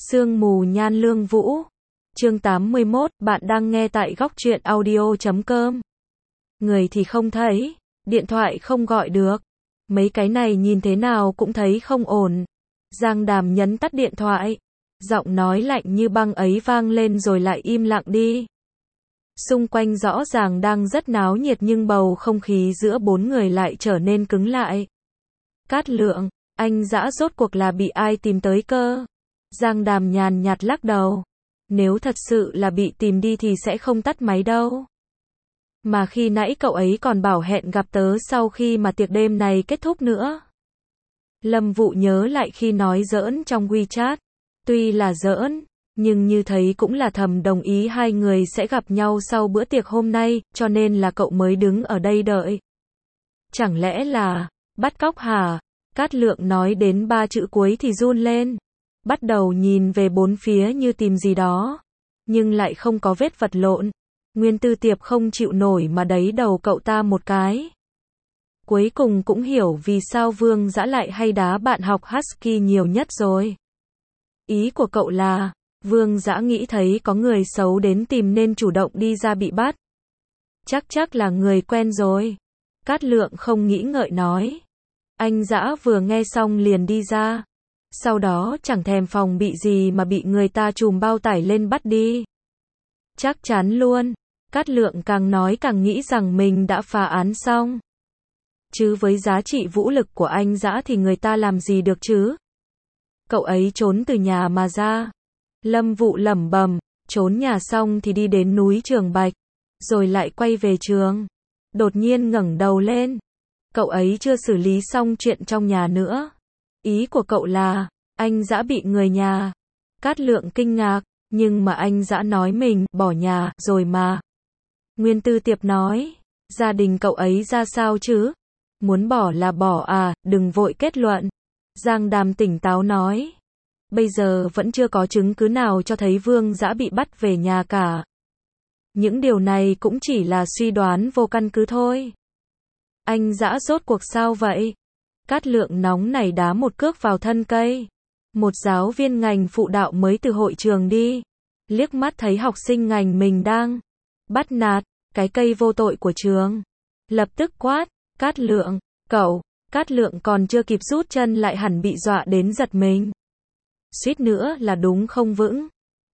Sương mù nhan lương vũ. Chương 81, bạn đang nghe tại góc truyện audio.com. Người thì không thấy, điện thoại không gọi được. Mấy cái này nhìn thế nào cũng thấy không ổn. Giang Đàm nhấn tắt điện thoại. Giọng nói lạnh như băng ấy vang lên rồi lại im lặng đi. Xung quanh rõ ràng đang rất náo nhiệt nhưng bầu không khí giữa bốn người lại trở nên cứng lại. Cát Lượng, anh Dã rốt cuộc là bị ai tìm tới cơ? Giang Đàm nhàn nhạt lắc đầu. Nếu thật sự là bị tìm đi thì sẽ không tắt máy đâu. Mà khi nãy cậu ấy còn bảo hẹn gặp tớ sau khi mà tiệc đêm này kết thúc nữa. Lâm Vũ nhớ lại khi nói giỡn trong WeChat. Tuy là giỡn, nhưng như thấy cũng là thầm đồng ý hai người sẽ gặp nhau sau bữa tiệc hôm nay, cho nên là cậu mới đứng ở đây đợi. Chẳng lẽ là bắt cóc hả? Cát Lượng nói đến ba chữ cuối thì run lên. Bắt đầu nhìn về bốn phía như tìm gì đó. Nhưng lại không có vết vật lộn. Nguyên Tư Tiệp không chịu nổi mà đẩy đầu cậu ta một cái. Cuối cùng cũng hiểu vì sao Vương Dã lại hay đá bạn học Husky nhiều nhất rồi. Ý của cậu là, Vương Dã nghĩ thấy có người xấu đến tìm nên chủ động đi ra bị bắt. Chắc là người quen rồi. Cát Lượng không nghĩ ngợi nói. Anh Dã vừa nghe xong liền đi ra. Sau đó chẳng thèm phòng bị gì mà bị người ta trùm bao tải lên bắt đi. Chắc chắn luôn. Cát Lượng càng nói càng nghĩ rằng mình đã phá án xong. Chứ với giá trị vũ lực của anh Dã thì người ta làm gì được chứ? Cậu ấy trốn từ nhà mà ra. Lâm Vũ lẩm bẩm, trốn nhà xong thì đi đến núi Trường Bạch, rồi lại quay về trường. Đột nhiên ngẩng đầu lên. Cậu ấy chưa xử lý xong chuyện trong nhà nữa. Ý của cậu là, anh Dã bị người nhà. Cát Lượng kinh ngạc, nhưng mà anh Dã nói mình bỏ nhà rồi mà. Nguyên Tư Tiệp nói, gia đình cậu ấy ra sao chứ? Muốn bỏ là bỏ à, đừng vội kết luận. Giang Đàm tỉnh táo nói, bây giờ vẫn chưa có chứng cứ nào cho thấy Vương Dã bị bắt về nhà cả. Những điều này cũng chỉ là suy đoán vô căn cứ thôi. Anh Dã rốt cuộc sao vậy? Cát Lượng nóng nảy đá một cước vào thân cây. Một giáo viên ngành phụ đạo mới từ hội trường đi. Liếc mắt thấy học sinh ngành mình đang bắt nạt cái cây vô tội của trường. Lập tức quát, Cát Lượng, cậu. Cát Lượng còn chưa kịp rút chân lại hẳn bị dọa đến giật mình. Suýt nữa là đúng không vững.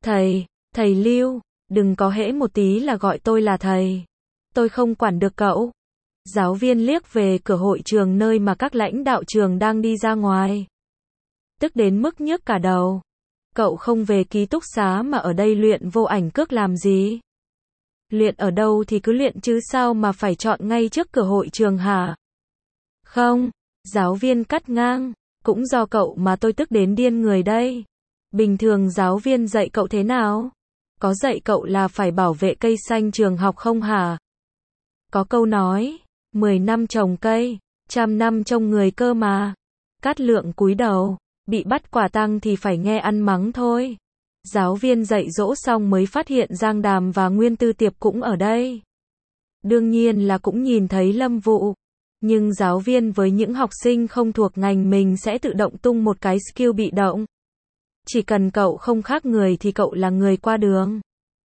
Thầy Lưu, đừng có hễ một tí là gọi tôi là thầy. Tôi không quản được cậu. Giáo viên liếc về cửa hội trường nơi mà các lãnh đạo trường đang đi ra ngoài. Tức đến mức nhức cả đầu. Cậu không về ký túc xá mà ở đây luyện vô ảnh cước làm gì? Luyện ở đâu thì cứ luyện chứ sao mà phải chọn ngay trước cửa hội trường hả? Không, giáo viên cắt ngang, cũng do cậu mà tôi tức đến điên người đây. Bình thường giáo viên dạy cậu thế nào? Có dạy cậu là phải bảo vệ cây xanh trường học không hả? Có câu nói, 10 năm trồng cây, 100 năm trông người cơ mà. Cát Lượng cúi đầu, bị bắt quả tang thì phải nghe ăn mắng thôi. Giáo viên dạy dỗ xong mới phát hiện Giang Đàm và Nguyên Tư Tiệp cũng ở đây. Đương nhiên là cũng nhìn thấy Lâm Vũ. Nhưng giáo viên với những học sinh không thuộc ngành mình sẽ tự động tung một cái skill bị động. Chỉ cần cậu không khác người thì cậu là người qua đường.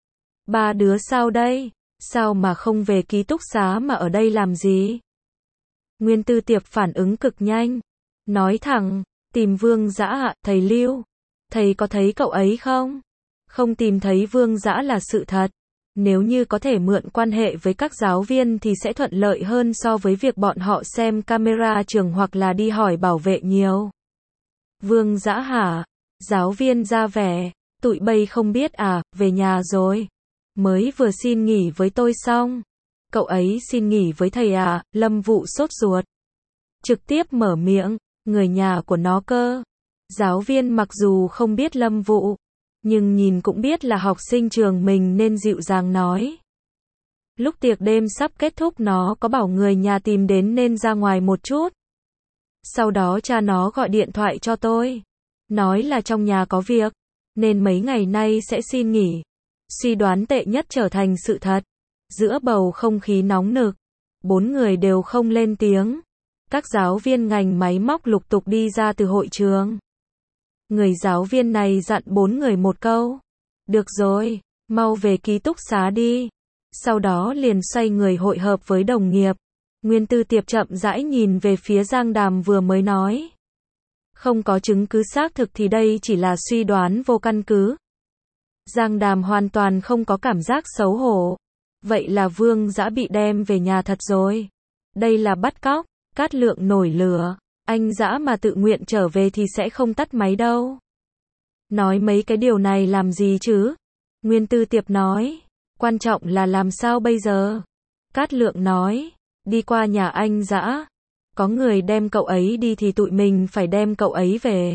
Ba đứa sao đây? Sao mà không về ký túc xá mà ở đây làm gì? Nguyên Tư Tiệp phản ứng cực nhanh. Nói thẳng, tìm Vương Dã ạ, thầy Lưu. Thầy có thấy cậu ấy không? Không tìm thấy Vương Dã là sự thật. Nếu như có thể mượn quan hệ với các giáo viên thì sẽ thuận lợi hơn so với việc bọn họ xem camera trường hoặc là đi hỏi bảo vệ nhiều. Vương Dã hả? Giáo viên ra vẻ, tụi bay không biết à, về nhà rồi. Mới vừa xin nghỉ với tôi xong. Cậu ấy xin nghỉ với thầy à? Lâm Vũ sốt ruột. Trực tiếp mở miệng, người nhà của nó cơ. Giáo viên mặc dù không biết Lâm Vũ, nhưng nhìn cũng biết là học sinh trường mình nên dịu dàng nói. Lúc tiệc đêm sắp kết thúc nó có bảo người nhà tìm đến nên ra ngoài một chút. Sau đó cha nó gọi điện thoại cho tôi. Nói là trong nhà có việc, nên mấy ngày nay sẽ xin nghỉ. Suy đoán tệ nhất trở thành sự thật. Giữa bầu không khí nóng nực, bốn người đều không lên tiếng. Các giáo viên ngành máy móc lục tục đi ra từ hội trường. Người giáo viên này dặn 4 người một câu. Được rồi, mau về ký túc xá đi. Sau đó liền xoay người hội hợp với đồng nghiệp. Nguyên Tư Tiệp chậm rãi nhìn về phía Giang Đàm vừa mới nói. Không có chứng cứ xác thực thì đây chỉ là suy đoán vô căn cứ. Giang Đàm hoàn toàn không có cảm giác xấu hổ. Vậy là Vương Dã bị đem về nhà thật rồi. Đây là bắt cóc. Cát Lượng nổi lửa. Anh Dã mà tự nguyện trở về thì sẽ không tắt máy đâu. Nói mấy cái điều này làm gì chứ? Nguyên Tư Tiệp nói. Quan trọng là làm sao bây giờ? Cát Lượng nói. Đi qua nhà anh Dã. Có người đem cậu ấy đi thì tụi mình phải đem cậu ấy về.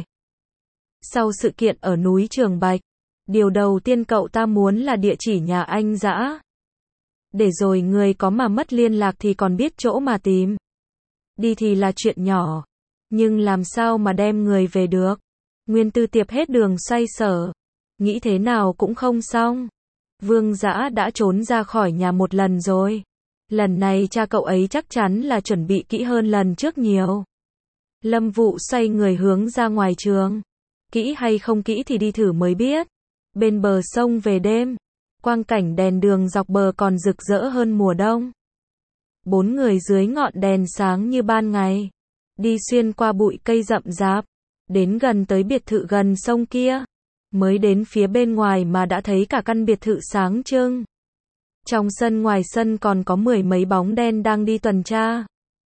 Sau sự kiện ở núi Trường Bạch, điều đầu tiên cậu ta muốn là địa chỉ nhà anh Dã. Để rồi người có mà mất liên lạc thì còn biết chỗ mà tìm. Đi thì là chuyện nhỏ. Nhưng làm sao mà đem người về được? Nguyên Tư Tiệp hết đường xoay sở. Nghĩ thế nào cũng không xong. Vương Dã đã trốn ra khỏi nhà một lần rồi. Lần này cha cậu ấy chắc chắn là chuẩn bị kỹ hơn lần trước nhiều. Lâm Vụ xoay người hướng ra ngoài trường. Kỹ hay không kỹ thì đi thử mới biết. Bên bờ sông về đêm, quang cảnh đèn đường dọc bờ còn rực rỡ hơn mùa đông. 4 người dưới ngọn đèn sáng như ban ngày. Đi xuyên qua bụi cây rậm rạp. Đến gần tới biệt thự gần sông kia. Mới đến phía bên ngoài mà đã thấy cả căn biệt thự sáng trưng. Trong sân ngoài sân còn có 10 mấy bóng đen đang đi tuần tra.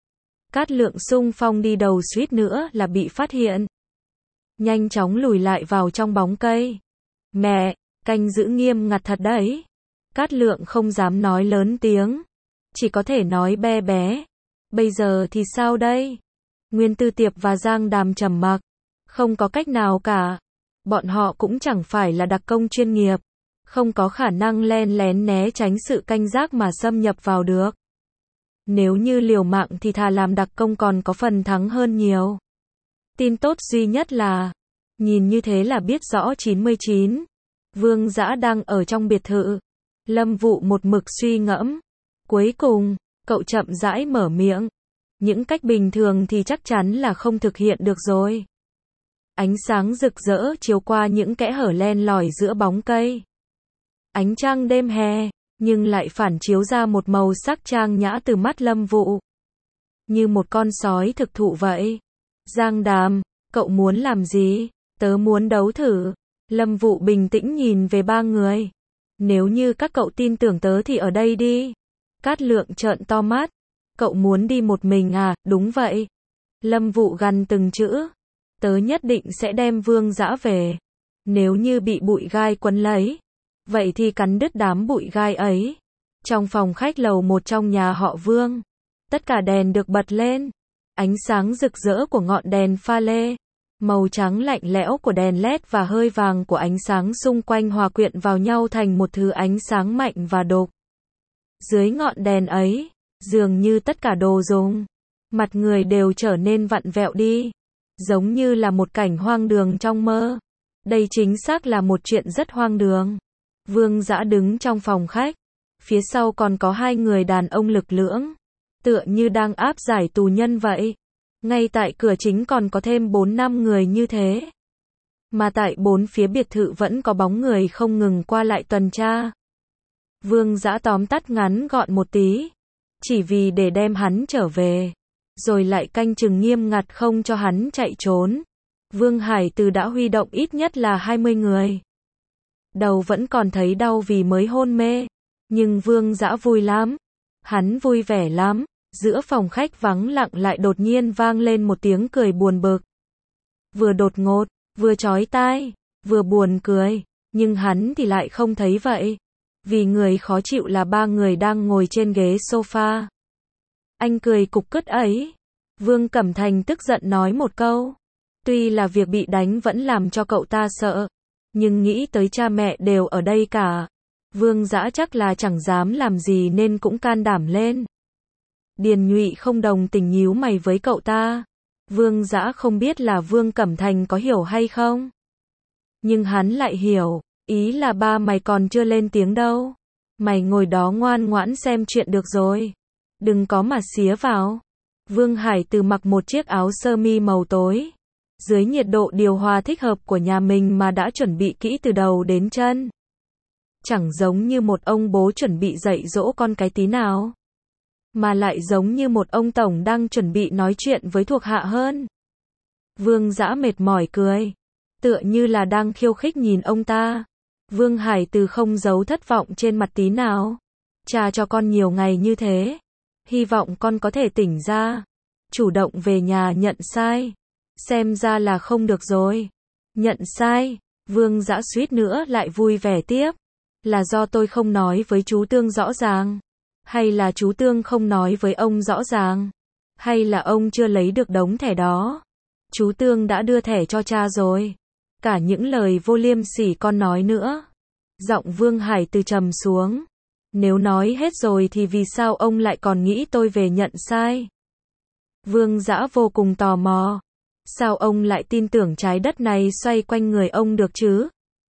Cát Lượng xung phong đi đầu suýt nữa là bị phát hiện. Nhanh chóng lùi lại vào trong bóng cây. Mẹ, canh giữ nghiêm ngặt thật đấy. Cát Lượng không dám nói lớn tiếng. Chỉ có thể nói be bé. Bây giờ thì sao đây? Nguyên Tư Tiệp và Giang Đàm trầm mặc. Không có cách nào cả. Bọn họ cũng chẳng phải là đặc công chuyên nghiệp. Không có khả năng len lén né tránh sự canh giác mà xâm nhập vào được. Nếu như liều mạng thì thà làm đặc công còn có phần thắng hơn nhiều. Tin tốt duy nhất là, nhìn như thế là biết rõ 99. Vương Dã đang ở trong biệt thự. Lâm Vụ một mực suy ngẫm. Cuối cùng, cậu chậm rãi mở miệng. Những cách bình thường thì chắc chắn là không thực hiện được rồi. Ánh sáng rực rỡ chiếu qua những kẽ hở len lỏi giữa bóng cây. Ánh trăng đêm hè, nhưng lại phản chiếu ra một màu sắc trang nhã từ mắt Lâm Vụ. Như một con sói thực thụ vậy. Giang Đàm, cậu muốn làm gì? Tớ muốn đấu thử. Lâm Vụ bình tĩnh nhìn về 3 người. Nếu như các cậu tin tưởng tớ thì ở đây đi. Cát Lượng trợn to mắt. Cậu muốn đi một mình à? Đúng vậy. Lâm Vụ gằn từng chữ. Tớ nhất định sẽ đem Vương Dã về. Nếu như bị bụi gai quấn lấy, vậy thì cắn đứt đám bụi gai ấy. Trong phòng khách lầu 1 trong nhà họ Vương, tất cả đèn được bật lên. Ánh sáng rực rỡ của ngọn đèn pha lê, màu trắng lạnh lẽo của đèn LED và hơi vàng của ánh sáng xung quanh hòa quyện vào nhau thành một thứ ánh sáng mạnh và đục. Dưới ngọn đèn ấy, dường như tất cả đồ dùng, mặt người đều trở nên vặn vẹo đi, giống như là một cảnh hoang đường trong mơ. Đây chính xác là một chuyện rất hoang đường. Vương Dã đứng trong phòng khách, phía sau còn có 2 người đàn ông lực lưỡng, tựa như đang áp giải tù nhân vậy. Ngay tại cửa chính còn có thêm 4-5 người như thế. Mà tại 4 phía biệt thự vẫn có bóng người không ngừng qua lại tuần tra. Vương Dã tóm tắt ngắn gọn một tí, chỉ vì để đem hắn trở về, rồi lại canh chừng nghiêm ngặt không cho hắn chạy trốn. Vương Hải Từ đã huy động ít nhất là 20 người. Đầu vẫn còn thấy đau vì mới hôn mê, nhưng Vương Dã vui lắm. Hắn vui vẻ lắm. Giữa phòng khách vắng lặng lại đột nhiên vang lên một tiếng cười buồn bực. Vừa đột ngột, vừa chói tai, vừa buồn cười, nhưng hắn thì lại không thấy vậy. Vì người khó chịu là 3 người đang ngồi trên ghế sofa. Anh cười cục cứt ấy. Vương Cẩm Thành tức giận nói một câu. Tuy là việc bị đánh vẫn làm cho cậu ta sợ, nhưng nghĩ tới cha mẹ đều ở đây cả. Vương Dã chắc là chẳng dám làm gì nên cũng can đảm lên. Điền Nhụy không đồng tình nhíu mày với cậu ta. Vương Dã không biết là Vương Cẩm Thành có hiểu hay không. Nhưng hắn lại hiểu, ý là ba mày còn chưa lên tiếng đâu. Mày ngồi đó ngoan ngoãn xem chuyện được rồi. Đừng có mà xía vào. Vương Hải Từ mặc một chiếc áo sơ mi màu tối. dưới nhiệt độ điều hòa thích hợp của nhà mình mà đã chuẩn bị kỹ từ đầu đến chân. Chẳng giống như một ông bố chuẩn bị dạy dỗ con cái tí nào, mà lại giống như một ông tổng đang chuẩn bị nói chuyện với thuộc hạ hơn. Vương Dã mệt mỏi cười, tựa như là đang khiêu khích nhìn ông ta. Vương Hải Từ không giấu thất vọng trên mặt tí nào. Cha cho con nhiều ngày như thế, hy vọng con có thể tỉnh ra, chủ động về nhà nhận sai. Xem ra là không được rồi. Nhận sai? Vương Dã suýt nữa lại vui vẻ tiếp. Là do tôi không nói với chú Tương rõ ràng? Hay là chú Tương không nói với ông rõ ràng? Hay là ông chưa lấy được đống thẻ đó? Chú Tương đã đưa thẻ cho cha rồi. Cả những lời vô liêm sỉ con nói nữa. Giọng Vương Hải Từ trầm xuống. Nếu nói hết rồi thì vì sao ông lại còn nghĩ tôi về nhận sai? Vương Dã vô cùng tò mò. Sao ông lại tin tưởng trái đất này xoay quanh người ông được chứ?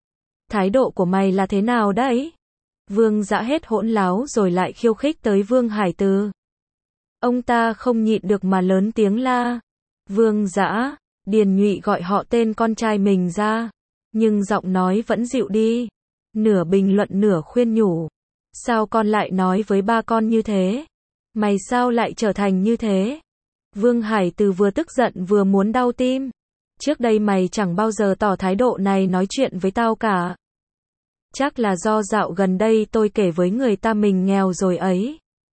Thái độ của mày là thế nào đấy? Vương Dã hết hỗn láo rồi lại khiêu khích tới Vương Hải Từ. Ông ta không nhịn được mà lớn tiếng la. Vương Dã, Điền Nhụy gọi họ tên con trai mình ra, nhưng giọng nói vẫn dịu đi, nửa bình luận nửa khuyên nhủ. Sao con lại nói với ba con như thế? Mày sao lại trở thành như thế? Vương Hải Từ vừa tức giận vừa muốn đau tim. Trước đây mày chẳng bao giờ tỏ thái độ này nói chuyện với tao cả. Chắc là do dạo gần đây tôi kể với người ta mình nghèo rồi ấy.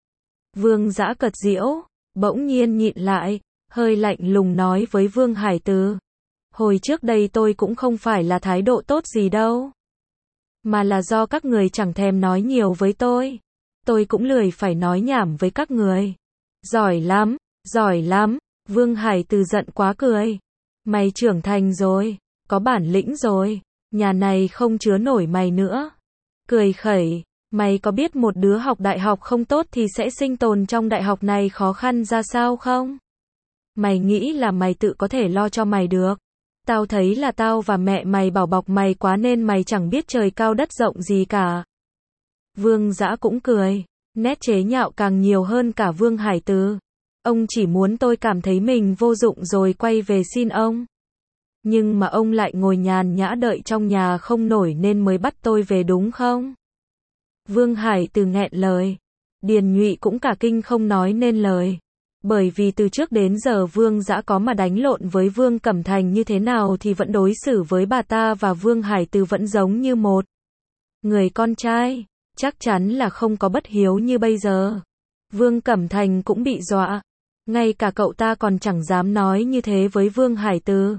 Vương Dã cợt giễu, bỗng nhiên nhịn lại, hơi lạnh lùng nói với Vương Hải Từ. Hồi trước đây tôi cũng không phải là thái độ tốt gì đâu. Mà là do các người chẳng thèm nói nhiều với tôi. Tôi cũng lười phải nói nhảm với các người. Giỏi lắm, giỏi lắm. Vương Hải Từ giận quá cười. Mày trưởng thành rồi, có bản lĩnh rồi, nhà này không chứa nổi mày nữa. Cười khẩy, mày có biết một đứa học đại học không tốt thì sẽ sinh tồn trong đại học này khó khăn ra sao không? Mày nghĩ là mày tự có thể lo cho mày được. Tao thấy là tao và mẹ mày bảo bọc mày quá nên mày chẳng biết trời cao đất rộng gì cả. Vương Dã cũng cười, nét chế nhạo càng nhiều hơn cả Vương Hải Từ. Ông chỉ muốn tôi cảm thấy mình vô dụng rồi quay về xin ông. Nhưng mà ông lại ngồi nhàn nhã đợi trong nhà không nổi nên mới bắt tôi về đúng không? Vương Hải Từ nghẹn lời. Điền Nhụy cũng cả kinh không nói nên lời. Bởi vì từ trước đến giờ Vương Dã có mà đánh lộn với Vương Cẩm Thành như thế nào thì vẫn đối xử với bà ta và Vương Hải Từ vẫn giống như một người con trai, chắc chắn là không có bất hiếu như bây giờ. Vương Cẩm Thành cũng bị dọa, ngay cả cậu ta còn chẳng dám nói như thế với Vương Hải Từ.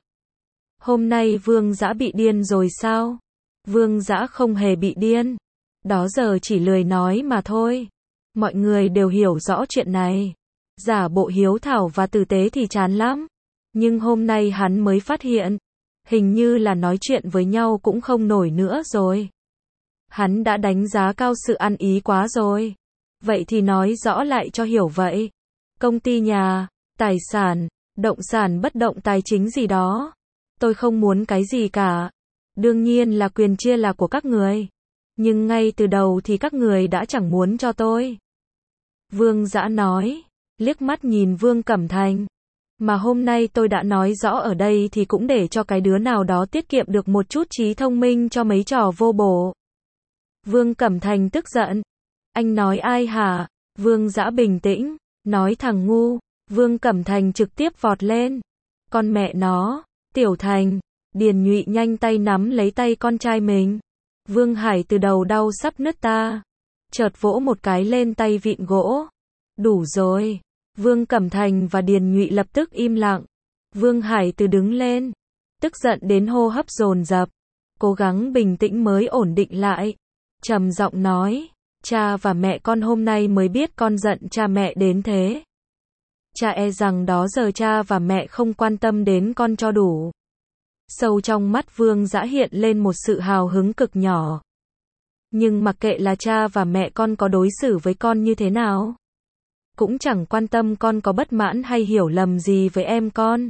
Hôm nay Vương Dã bị điên rồi sao? Vương Dã không hề bị điên, đó giờ chỉ lười nói mà thôi. Mọi người đều hiểu rõ chuyện này. Giả bộ hiếu thảo và tử tế thì chán lắm. Nhưng hôm nay hắn mới phát hiện, hình như là nói chuyện với nhau cũng không nổi nữa rồi. Hắn đã đánh giá cao sự ăn ý quá rồi. Vậy thì nói rõ lại cho hiểu vậy. Công ty nhà, tài sản, động sản bất động tài chính gì đó. Tôi không muốn cái gì cả. Đương nhiên là quyền chia là của các người. Nhưng ngay từ đầu thì các người đã chẳng muốn cho tôi. Vương Dã nói, liếc mắt nhìn Vương Cẩm Thành. Mà hôm nay tôi đã nói rõ ở đây thì cũng để cho cái đứa nào đó tiết kiệm được một chút trí thông minh cho mấy trò vô bổ. Vương Cẩm Thành tức giận. Anh nói ai hả? Vương Dã bình tĩnh, nói thằng ngu. Vương Cẩm Thành trực tiếp vọt lên. Con mẹ nó, Tiểu Thành. Điền Nhụy nhanh tay nắm lấy tay con trai mình. Vương Hải Từ đầu đau sắp nứt ta. Chợt vỗ một cái lên tay vịn gỗ. Đủ rồi. Vương Cẩm Thành và Điền Nhụy lập tức im lặng. Vương Hải Từ đứng lên, tức giận đến hô hấp dồn dập, cố gắng bình tĩnh mới ổn định lại. Trầm giọng nói, cha và mẹ con hôm nay mới biết con giận cha mẹ đến thế. Cha e rằng đó giờ cha và mẹ không quan tâm đến con cho đủ. Sâu trong mắt Vương Dã hiện lên một sự hào hứng cực nhỏ. Nhưng mặc kệ là cha và mẹ con có đối xử với con như thế nào, cũng chẳng quan tâm con có bất mãn hay hiểu lầm gì với em con.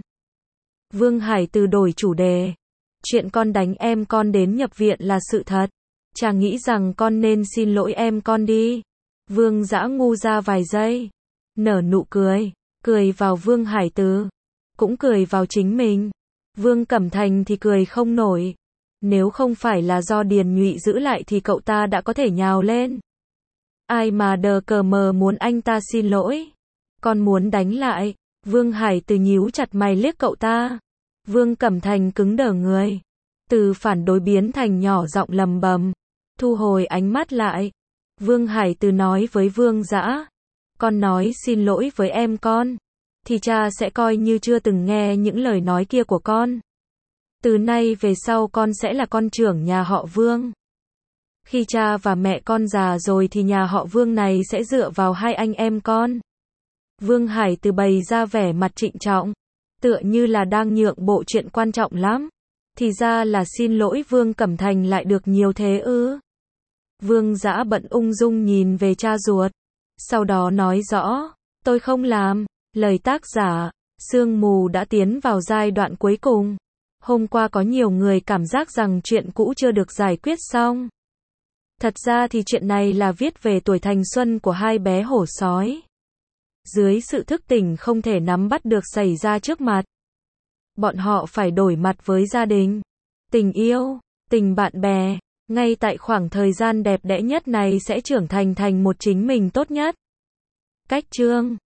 Vương Hải Từ đổi chủ đề. Chuyện con đánh em con đến nhập viện là sự thật. Cha nghĩ rằng con nên xin lỗi em con đi. Vương Dã ngu ra vài giây, nở nụ cười, cười vào Vương Hải Từ, cũng cười vào chính mình. Vương Cẩm Thành thì cười không nổi. Nếu không phải là do Điền Nhụy giữ lại thì cậu ta đã có thể nhào lên. Ai mà đờ cờ mờ muốn anh ta xin lỗi. Con muốn đánh lại. Vương Hải Từ nhíu chặt mày liếc cậu ta. Vương Cẩm Thành cứng đờ người. Từ phản đối biến thành nhỏ giọng lầm bầm. Thu hồi ánh mắt lại. Vương Hải Từ nói với Vương Dã. Con nói xin lỗi với em con. Thì cha sẽ coi như chưa từng nghe những lời nói kia của con. Từ nay về sau con sẽ là con trưởng nhà họ Vương. Khi cha và mẹ con già rồi thì nhà họ Vương này sẽ dựa vào hai anh em con. Vương Hải Từ bày ra vẻ mặt trịnh trọng. Tựa như là đang nhượng bộ chuyện quan trọng lắm. Thì ra là xin lỗi Vương Cẩm Thành lại được nhiều thế ư. Vương Dã bận ung dung nhìn về cha ruột. Sau đó nói rõ. Tôi không làm. Lời tác giả. Sương Mù đã tiến vào giai đoạn cuối cùng. Hôm qua có nhiều người cảm giác rằng chuyện cũ chưa được giải quyết xong. Thật ra thì chuyện này là viết về tuổi thanh xuân của hai bé hổ sói. Dưới sự thức tỉnh không thể nắm bắt được xảy ra trước mặt. Bọn họ phải đổi mặt với gia đình, tình yêu, tình bạn bè. Ngay tại khoảng thời gian đẹp đẽ nhất này sẽ trưởng thành thành một chính mình tốt nhất. Cách chương